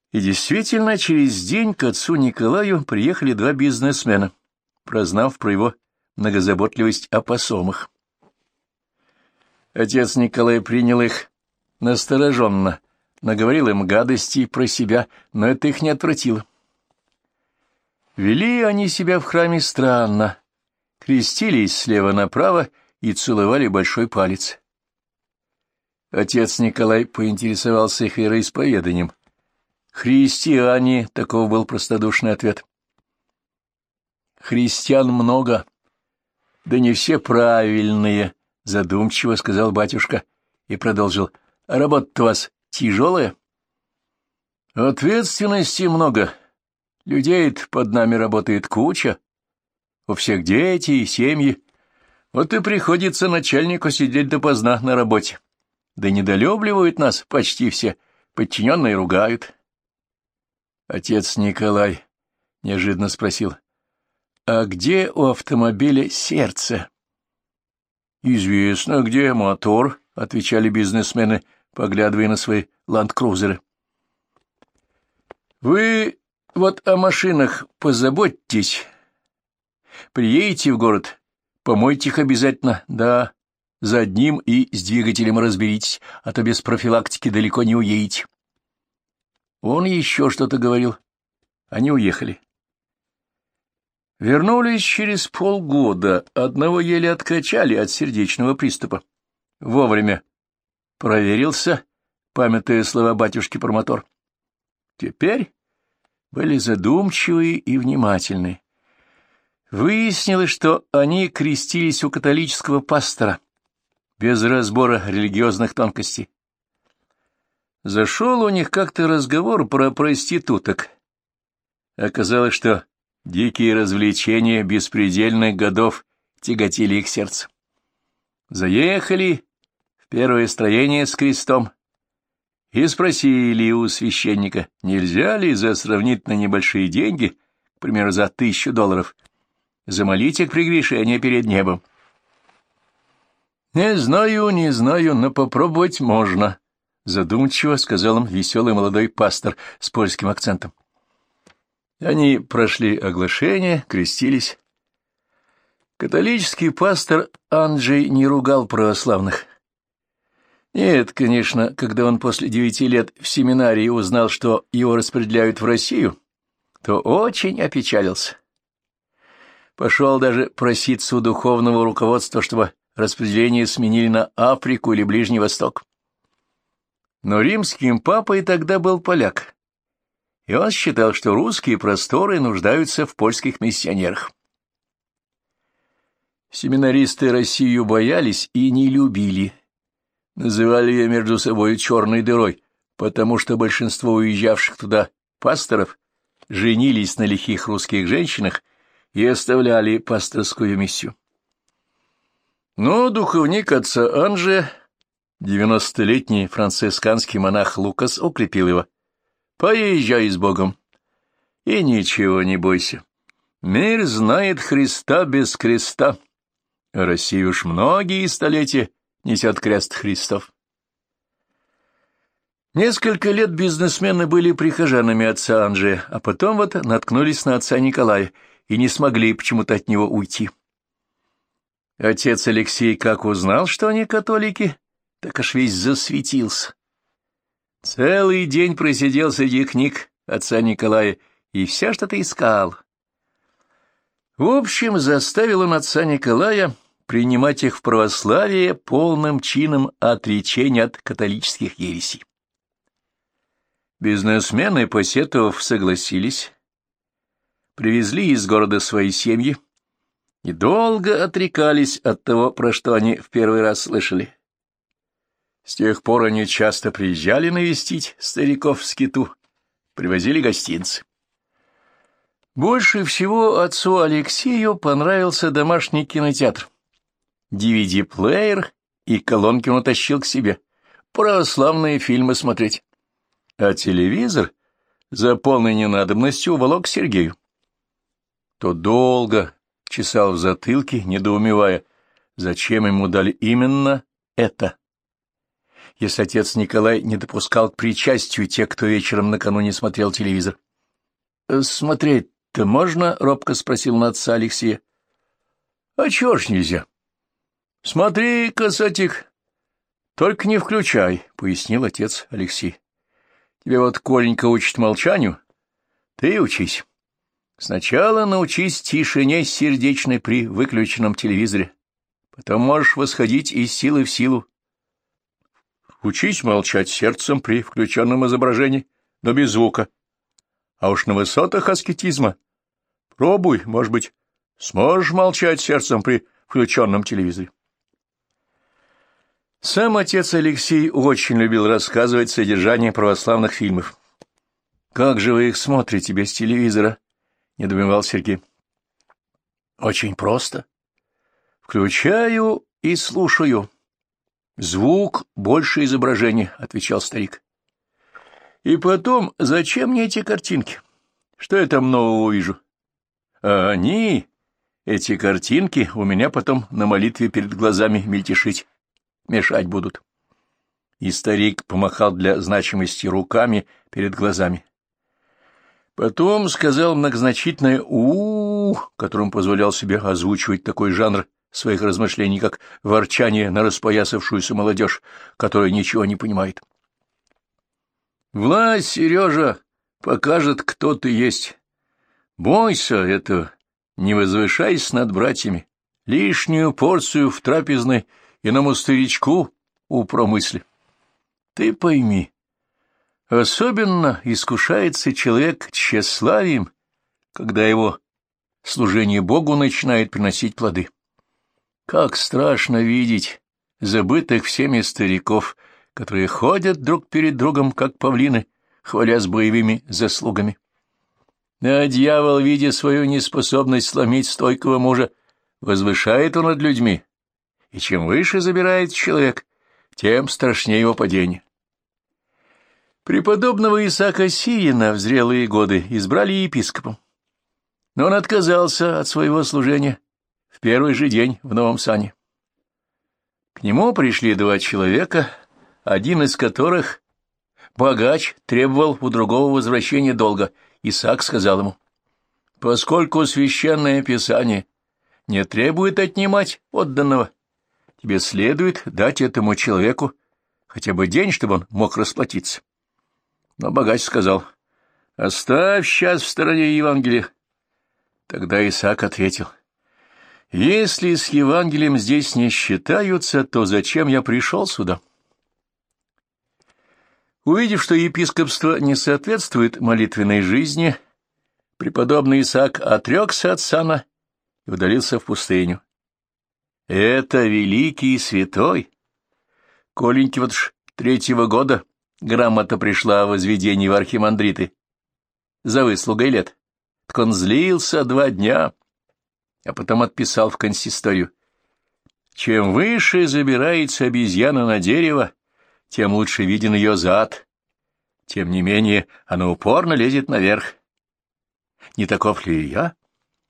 И действительно, через день к отцу Николаю приехали два бизнесмена, прознав про его многозаботливость о посомах. Отец Николай принял их настороженно, наговорил им гадостей про себя, но это их не отвратило. Вели они себя в храме странно, крестились слева направо и целовали большой палец. Отец Николай поинтересовался их вероисповеданием. «Христиане», — таков был простодушный ответ. «Христиан много, да не все правильные», — задумчиво сказал батюшка и продолжил. «А работа-то у вас тяжелая?» «Ответственности много. Людей-то под нами работает куча. У всех дети и семьи. Вот и приходится начальнику сидеть допоздна на работе. Да недолюбливают нас почти все, подчиненные ругают». Отец Николай неожиданно спросил: «А где у автомобиля сердце?» «Известно, где мотор», — отвечали бизнесмены, поглядывая на свои ландкрузеры. «Вы вот о машинах позаботьтесь. Приедете в город, помойте их обязательно, да, задним и с двигателем разберитесь, а то без профилактики далеко не уедете». Он еще что-то говорил. Они уехали. Вернулись через полгода, одного еле откачали от сердечного приступа. Вовремя проверился, памятуя слова батюшки про мотор. Теперь были задумчивые и внимательные. Выяснилось, что они крестились у католического пастора, без разбора религиозных тонкостей. Зашел у них как-то разговор про проституток. Оказалось, что дикие развлечения беспредельных годов тяготили их сердце. Заехали в первое строение с крестом и спросили у священника, нельзя ли за сравнительно небольшие деньги, к примеру, за $1000, замолить их прегрешение перед небом. Не знаю, но попробовать можно», — задумчиво сказал им веселый молодой пастор с польским акцентом. Они прошли оглашение, крестились. Католический пастор Анджей не ругал православных. Нет, конечно, когда он после 9 лет в семинарии узнал, что его распределяют в Россию, то очень опечалился. Пошел даже проситься у духовного руководства, чтобы распределение сменили на Африку или Ближний Восток. Но римским папой тогда был поляк, и он считал, что русские просторы нуждаются в польских миссионерах. Семинаристы Россию боялись и не любили. Называли ее между собой черной дырой, потому что большинство уезжавших туда пасторов женились на лихих русских женщинах и оставляли пасторскую миссию. Но духовник отца Анже, 90-летний францисканский монах Лукас, укрепил его. «Поезжай с Богом, и ничего не бойся. Мир знает Христа без креста, а Россия уж многие столетия несет крест Христов». Несколько лет бизнесмены были прихожанами отца Анже, а потом вот наткнулись на отца Николая и не смогли почему-то от него уйти. Отец Алексей как узнал, что они католики, так аж весь засветился. Целый день просидел среди книг отца Николая и все что-то искал. В общем, заставил он отца Николая принимать их в православие полным чином отречения от католических ересей. Бизнесмены, посетовав, согласились, привезли из города свои семьи и долго отрекались от того, про что они в первый раз слышали. С тех пор они часто приезжали навестить стариков в скиту, привозили гостинцы. Больше всего отцу Алексею понравился домашний кинотеатр. DVD-плеер и колонки он утащил к себе, православные фильмы смотреть. А телевизор за полной ненадобностью уволок к Сергею. Тот долго чесал в затылке, недоумевая, зачем ему дали именно это. если отец Николай не допускал к причастию тех, кто вечером накануне смотрел телевизор. — Смотреть-то можно? — робко спросил на отца Алексея. — А чего ж нельзя? — Смотри, касатик, только не включай, — пояснил отец Алексей. — Тебе вот Коленька учит молчанию, ты учись. Сначала научись тишине сердечной при выключенном телевизоре, потом можешь восходить из силы в силу. Учись молчать сердцем при включенном изображении, но без звука. А уж на высотах аскетизма пробуй, может быть, сможешь молчать сердцем при включенном телевизоре. Сам отец Алексей очень любил рассказывать содержание православных фильмов. — Как же вы их смотрите без телевизора? — недоумевал Сергей. — Очень просто. Включаю и слушаю. Звук больше изображения, — отвечал старик. И потом, зачем мне эти картинки? Что я там нового вижу? А они, эти картинки, у меня потом на молитве перед глазами мельтешить, мешать будут. И старик помахал для значимости руками перед глазами. Потом сказал многозначительное «у-у-у», которым позволял себе озвучивать такой жанр своих размышлений, как ворчание на распоясавшуюся молодежь, которая ничего не понимает. «Власть, Сережа, покажет, кто ты есть. Бойся этого, не возвышайся над братьями. Лишнюю порцию в трапезной иному старичку упромысли. Ты пойми, особенно искушается человек тщеславием, когда его служение Богу начинает приносить плоды. Как страшно видеть забытых всеми стариков, которые ходят друг перед другом, как павлины, хвалясь боевыми заслугами. А дьявол, видя свою неспособность сломить стойкого мужа, возвышает он над людьми, и чем выше забирает человек, тем страшнее его падение. Преподобного Исаака Сирина в зрелые годы избрали епископом, но он отказался от своего служения в первый же день в новом сане. К нему пришли два человека, один из которых, богач, требовал у другого возвращения долга. Исаак сказал ему: «Поскольку священное писание не требует отнимать отданного, тебе следует дать этому человеку хотя бы день, чтобы он мог расплатиться». Но богач сказал: «Оставь сейчас в стороне Евангелие». Тогда Исаак ответил: «Если с Евангелием здесь не считаются, то зачем я пришел сюда?» Увидев, что епископство не соответствует молитвенной жизни, преподобный Исаак отрекся от сана и удалился в пустыню. Это великий и святой. Коленьке вот ж 3-го года грамота пришла о возведении в архимандриты за выслугой лет. Так он злился 2 дня, а потом отписал в консисторию: чем выше забирается обезьяна на дерево, тем лучше виден ее зад. Тем не менее, она упорно лезет наверх. Не таков ли и я?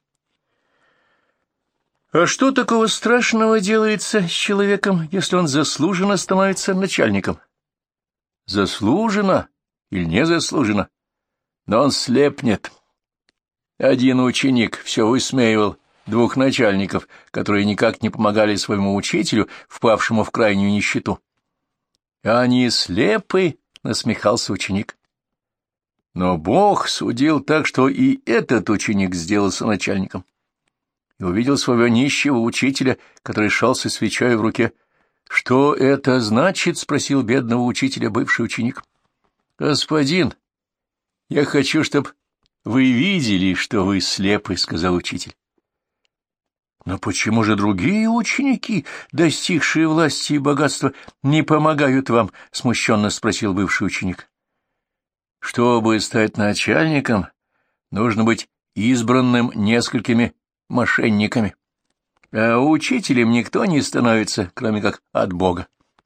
А что такого страшного делается с человеком, если он заслуженно становится начальником? Заслуженно или незаслуженно, но он слепнет. Один ученик все высмеивал 2 начальников, которые никак не помогали своему учителю, впавшему в крайнюю нищету. «Они слепы», — насмехался ученик. Но Бог судил так, что и этот ученик сделался начальником, и увидел своего нищего учителя, который шел со свечой в руке. «Что это значит?» — спросил бедного учителя бывший ученик. «Господин, я хочу, чтобы вы видели, что вы слепы», — сказал учитель. «Но почему же другие ученики, достигшие власти и богатства, не помогают вам?» — смущенно спросил бывший ученик. «Чтобы стать начальником, нужно быть избранным несколькими мошенниками, а учителем никто не становится, кроме как от Бога».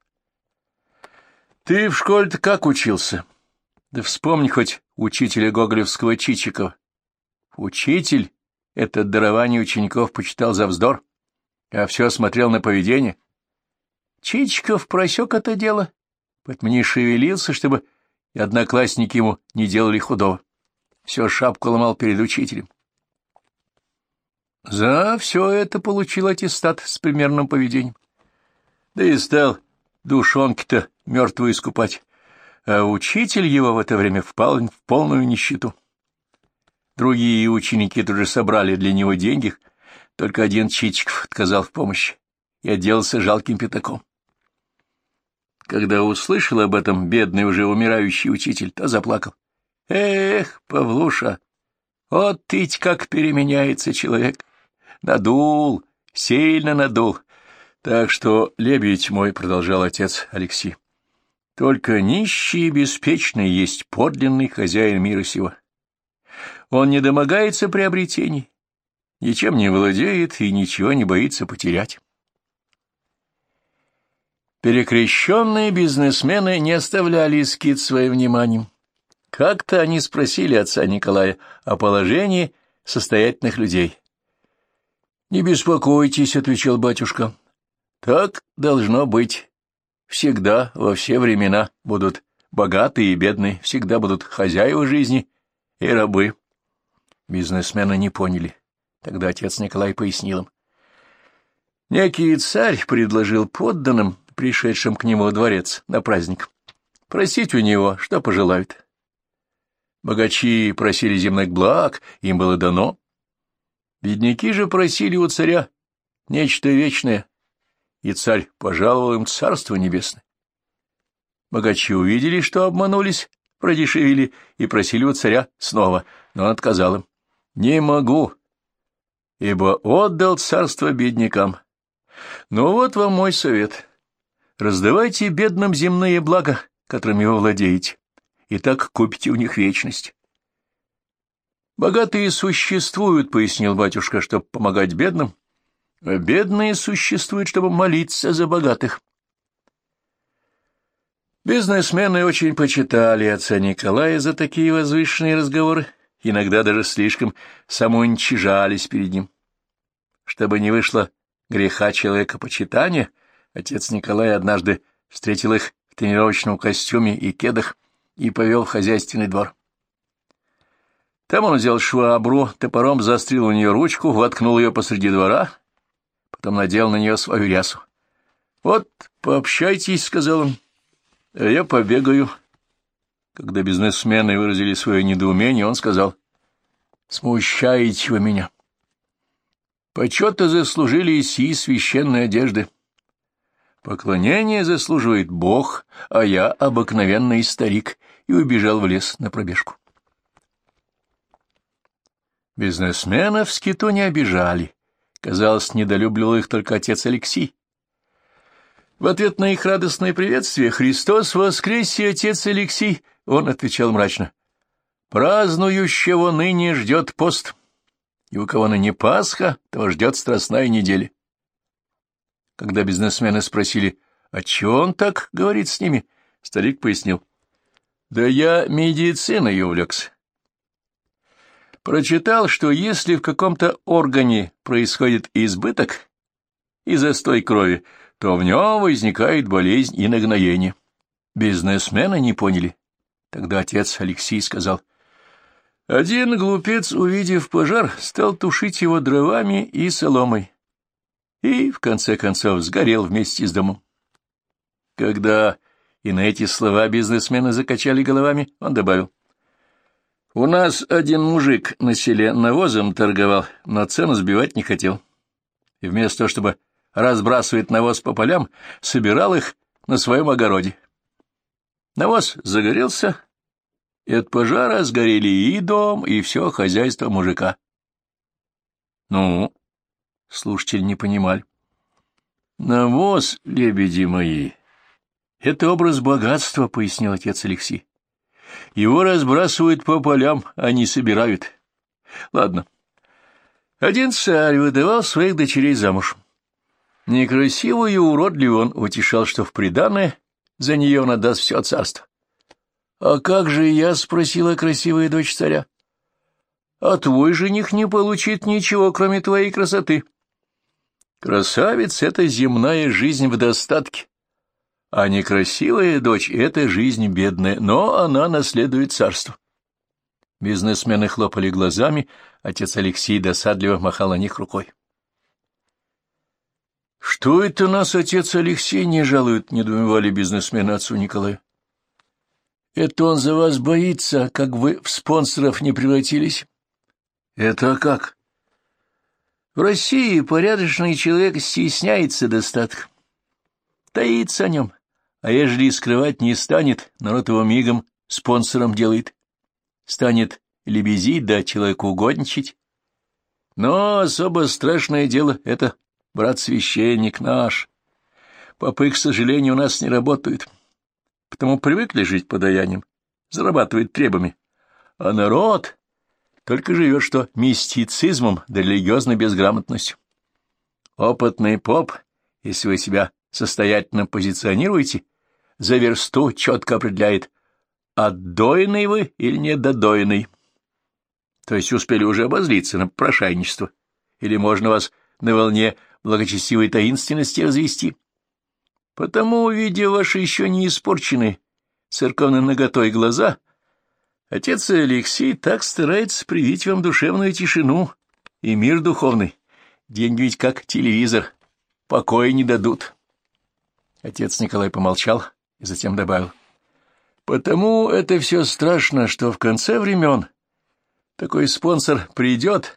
«Ты в школе-то как учился? Да вспомни хоть учителя гоголевского Чичикова. Учитель это дарование учеников почитал за вздор, а все смотрел на поведение. Чичиков просек это дело поэтому не шевелился, чтобы и одноклассники ему не делали худого. Все шапку ломал перед учителем. За все это получил аттестат с примерным поведением. Да и стал душонки-то мертвую искупать, а учитель его в это время впал в полную нищету. Другие ученики тоже собрали для него деньги, только один Чичиков отказал в помощи и отделался жалким пятаком. Когда услышал об этом бедный уже умирающий учитель, то заплакал. «Эх, Павлуша, вот ведь как переменяется человек! Надул, сильно надул. Так что, лебедь мой, — продолжал отец Алексей, — только нищий и беспечный есть подлинный хозяин мира сего. Он не домогается приобретений, ничем не владеет и ничего не боится потерять». Перекрещенные бизнесмены не оставляли скит своим вниманием. Как-то они спросили отца Николая о положении состоятельных людей. «Не беспокойтесь, — отвечал батюшка, — так должно быть. Всегда, во все времена будут богатые и бедные, всегда будут хозяева жизни и рабы». Бизнесмены не поняли. Тогда отец Николай пояснил им. Некий царь предложил подданным, пришедшим к нему во дворец на праздник, просить у него, что пожелают. Богачи просили земных благ, им было дано. Бедняки же просили у царя нечто вечное, и царь пожаловал им царство небесное. Богачи увидели, что обманулись, продешевили и просили у царя снова, но он отказал им. «Не могу, ибо отдал царство беднякам. Но вот вам мой совет. Раздавайте бедным земные блага, которыми вы владеете, и так купите у них вечность». «Богатые существуют, — пояснил батюшка, — чтобы помогать бедным, а бедные существуют, чтобы молиться за богатых». Бизнесмены очень почитали отца Николая за такие возвышенные разговоры, иногда даже слишком самоуничижались перед ним. Чтобы не вышло греха человекопочитания, отец Николай однажды встретил их в тренировочном костюме и кедах и повел в хозяйственный двор. Там он взял швабру, топором заострил у нее ручку, воткнул ее посреди двора, потом надел на нее свою рясу. «Вот, пообщайтесь, — сказал он, — а я побегаю». Когда бизнесмены выразили свое недоумение, он сказал: «Смущаете вы меня. Почета заслужили и сии священной одежды. Поклонение заслуживает Бог, а я обыкновенный старик», и убежал в лес на пробежку. Бизнесменов в скиту не обижали. Казалось, недолюбливал их только отец Алексей. В ответ на их радостное приветствие «Христос воскресе, отец Алексей!» он отвечал мрачно: «Празднующего ныне ждет пост, и у кого ныне Пасха, того ждет страстная неделя». Когда бизнесмены спросили, о чем он так говорит с ними, старик пояснил: «Да я медициной увлекся. Прочитал, что если в каком-то органе происходит избыток и застой крови, то в нем возникает болезнь и нагноение». Бизнесмены не поняли. Тогда отец Алексей сказал: «Один глупец, увидев пожар, стал тушить его дровами и соломой, и, в конце концов, сгорел вместе с домом». Когда и на эти слова бизнесмены закачали головами, он добавил: «У нас один мужик на селе навозом торговал, но цену сбивать не хотел. И вместо того, чтобы разбрасывать навоз по полям, собирал их на своем огороде. Навоз загорелся, и от пожара сгорели и дом, и все хозяйство мужика». Ну, слушатели не понимали. «Навоз, лебеди мои, — это образ богатства, — пояснил отец Алексей. Его разбрасывают по полям, а не собирают. Ладно. Один царь выдавал своих дочерей замуж. Некрасивую и уродливую он утешал, что в приданое за нее он отдаст все царство. «А как же я?» — спросила красивая дочь царя. «А твой жених не получит ничего, кроме твоей красоты. Красавица — это земная жизнь в достатке, А некрасивая дочь — это жизнь бедная, но она наследует царство. Бизнесмены хлопали глазами, отец Алексей досадливо махал на них рукой. — Что это нас отец Алексей не жалует? — недоумевали бизнесмены отцу Николаю. — Это он за вас боится, как вы в спонсоров не превратились. — Это как? — В России порядочный человек стесняется достатка, таится о нем, а ежели скрывать не станет, народ его мигом спонсором делает. Станет лебезить да человеку угодничать. Но особо страшное дело — это брат-священник наш. Попы, к сожалению, у нас не работают, потому привыкли жить подаянием, зарабатывать требами. А народ только живет что мистицизмом да религиозной безграмотностью. Опытный поп, если вы себя состоятельно позиционируете, за версту четко определяет, отдойный вы или недодойный. То есть успели уже обозлиться на попрошайничество, или можно вас на волне благочестивой таинственности развести. Потому, увидя ваши еще не испорченные церковной наготой глаза, отец Алексей так старается привить вам душевную тишину и мир духовный. Деньги ведь как телевизор, покоя не дадут. Отец Николай помолчал и затем добавил: потому это все страшно, что в конце времен такой спонсор придет,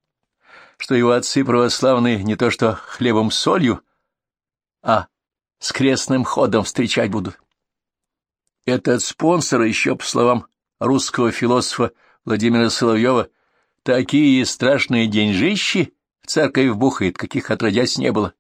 что его отцы православные не то что хлебом с солью, а с крестным ходом встречать будут. Этот спонсор еще, по словам русского философа Владимира Соловьева, такие страшные деньжищи в церковь вбухает, каких отродясь не было.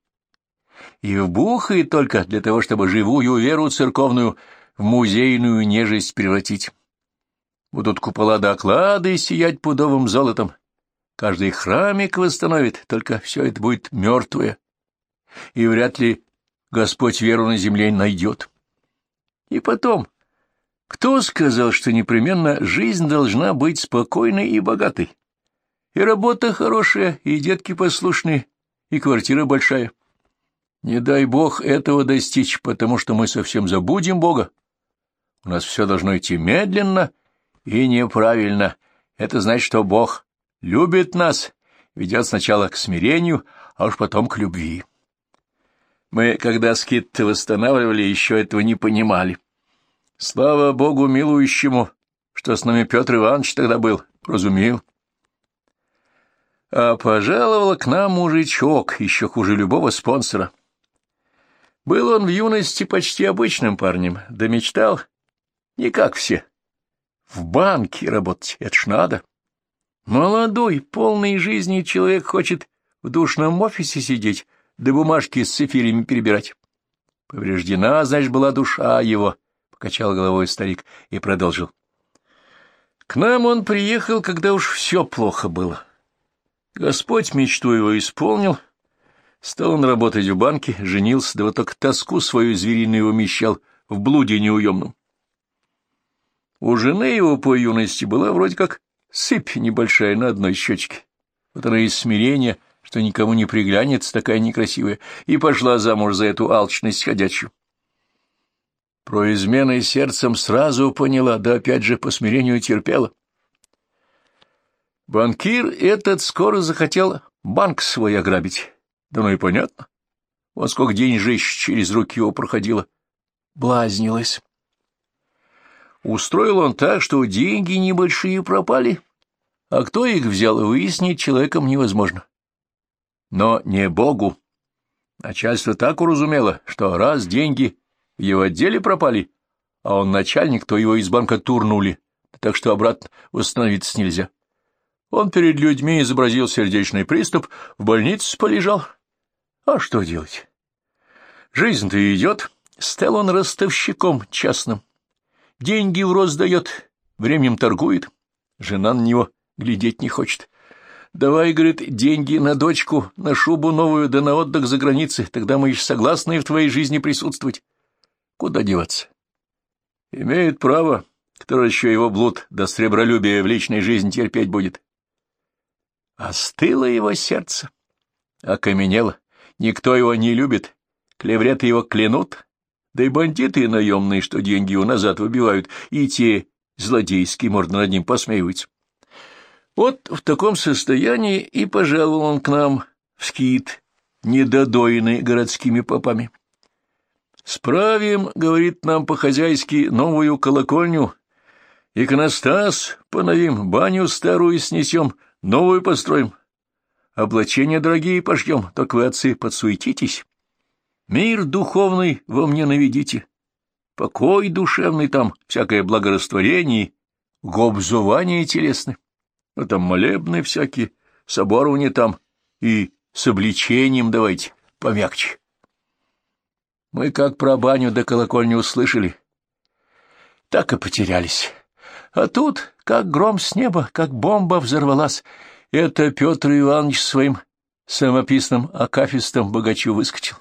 И вбухает только для того, чтобы живую веру церковную в музейную нежесть превратить. Будут купола да оклады сиять пудовым золотом. Каждый храмик восстановит, только все это будет мертвое. И вряд ли Господь веру на земле найдет. И потом, кто сказал, что непременно жизнь должна быть спокойной и богатой? И работа хорошая, и детки послушные, и квартира большая. Не дай Бог этого достичь, потому что мы совсем забудем Бога. У нас все должно идти медленно и неправильно. Это значит, что Бог любит нас, ведет сначала к смирению, а уж потом к любви. Мы, когда скит восстанавливали, еще этого не понимали. Слава Богу милующему, что с нами Петр Иванович тогда был, разумел. А пожаловал к нам мужичок, еще хуже любого спонсора. Был он в юности почти обычным парнем, да мечтал, не как все, в банке работать, это ж надо. Молодой, полный жизни человек хочет в душном офисе сидеть, да бумажки с цифирями перебирать. Повреждена, значит, была душа его, — покачал головой старик и продолжил. К нам он приехал, когда уж все плохо было. Господь мечту его исполнил. Стал он работать в банке, женился, да вот только тоску свою звериную умещал в блуде неуемном. У жены его по юности была вроде как сыпь небольшая на одной щечке. Вот она из смирения, что никому не приглянется, такая некрасивая, и пошла замуж за эту алчность ходячую. Про измены сердцем сразу поняла, да опять же по смирению терпела. Банкир этот скоро захотел банк свой ограбить. Да ну и понятно. Вот сколько деньжищ через руки его проходило. Блазнилась. Устроил он так, что деньги небольшие пропали, а кто их взял, выяснить человеком невозможно. Но не Богу. Начальство так уразумело, что раз деньги в его отделе пропали, а он начальник, то его из банка турнули, так что обратно восстановиться нельзя. Он перед людьми изобразил сердечный приступ, в больнице полежал. А что делать? Жизнь-то идет. Стал он ростовщиком частным. Деньги в рост дает, временем торгует. Жена на него глядеть не хочет. Давай, говорит, деньги на дочку, на шубу новую, да на отдых за границей, тогда мы еще согласны в твоей жизни присутствовать. Куда деваться? Имеет право, кто еще его блуд да сребролюбие в личной жизни терпеть будет. Остыло его сердце, окаменело. Никто его не любит, клевреты его клянут, Да и бандиты наемные, что деньги его назад выбивают, и те злодейские, можно над ним посмеиваться. Вот в таком состоянии и пожаловал он к нам в скит, недодоенный городскими попами. «Справим, — говорит, — нам по-хозяйски новую колокольню, иконостас поновим, баню старую снесем, новую построим, облачения дорогие пошьем, только вы, отцы, подсуетитесь, мир духовный во мне наведите, покой душевный там, всякое благорастворение, гобзувание телесное, а там молебны всякие, соборование там, и с обличением давайте помягче». Мы как про баню до колокольни услышали, так и потерялись. А тут, как гром с неба, как бомба взорвалась, это Петр Иванович своим самописным акафистом богачу выскочил.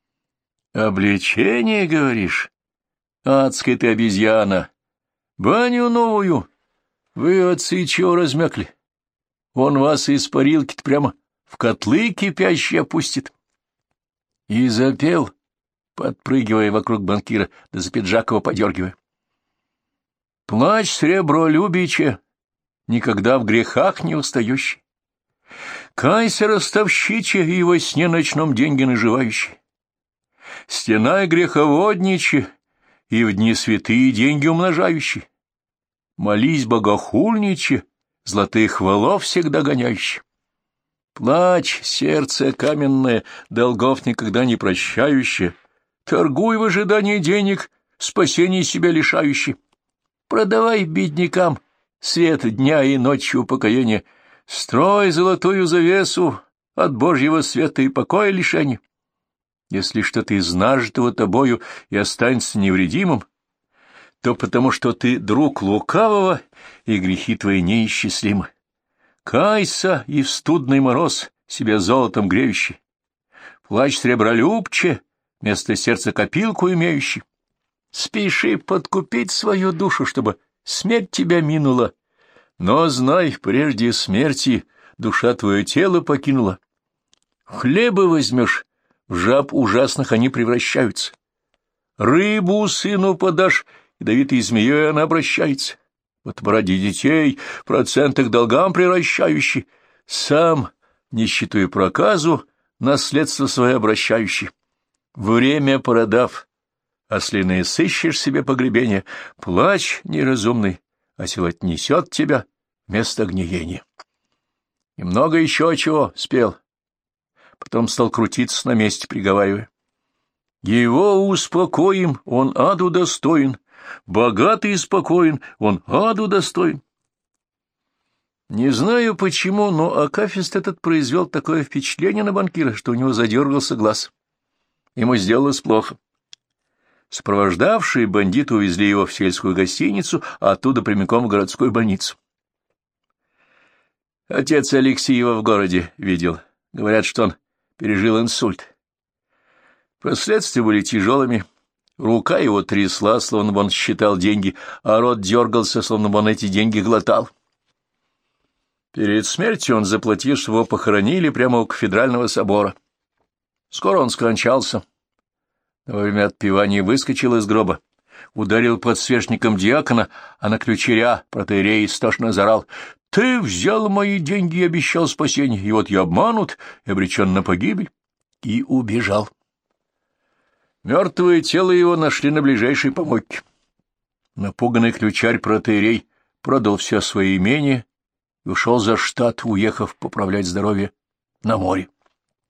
«Обличение, говоришь? Адская ты обезьяна! Баню новую! Вы, отцы, чего размякли? Он вас из парилки-то прямо в котлы кипящие опустит». И запел, подпрыгивая вокруг банкира, да за пиджак его подергивая: «Плачь, сребролюбиче, никогда в грехах не устающий, кайся, ростовщиче, и во сне ночном деньги наживающий, стенай греховодниче, и в дни святые деньги умножающий, молись богохульниче, золотых валов всегда гоняющий. Плачь, сердце каменное, долгов никогда не прощающее, торгуй в ожидании денег, спасения себя лишающий. Продавай беднякам свет дня и ночью упокоения, строй золотую завесу от Божьего света и покоя лишения. Если что-то из нажитого тобою и останется невредимым, то потому что ты друг лукавого, и грехи твои неисчислимы. Кайся и в студный мороз себя золотом греющий, плачь сребролюбче, вместо сердца копилку имеющий. Спеши подкупить свою душу, чтобы смерть тебя минула, но знай, прежде смерти душа твое тело покинула. Хлеба возьмешь, в жаб ужасных они превращаются. Рыбу сыну подашь, ядовитой змеей она обращается. Вот ради детей, процент их долгам превращающий, сам, нищету и проказу, наследство свое обращающий. Время продав, ослиное сыщешь себе погребение, плачь неразумный, а сил отнесет тебя вместо гниения. И много еще чего спел. Потом стал крутиться на месте, приговаривая: его успокоим, он аду достоин, богатый и спокоен, он аду достоин. Не знаю почему, но акафист этот произвел такое впечатление на банкира, что у него задергался глаз. Ему сделалось плохо. Сопровождавшие бандиты увезли его в сельскую гостиницу, а оттуда прямиком в городскую больницу. Отец Алексеева в городе видел. Говорят, что он пережил инсульт. Последствия были тяжелыми. Рука его трясла, словно бы он считал деньги, а рот дергался, словно бы он эти деньги глотал. Перед смертью он заплатил, чтобы его похоронили прямо у кафедрального собора. Скоро он скончался. Во время отпевания выскочил из гроба, ударил подсвечником диакона, а на ключеря протоиерей истошно заорал: «Ты взял мои деньги и обещал спасение, и вот я обманут и обречен на погибель», и убежал. Мертвое тело его нашли на ближайшей помойке. Напуганный ключарь протоиерей продал все свои имения и ушел за штат, уехав поправлять здоровье на море.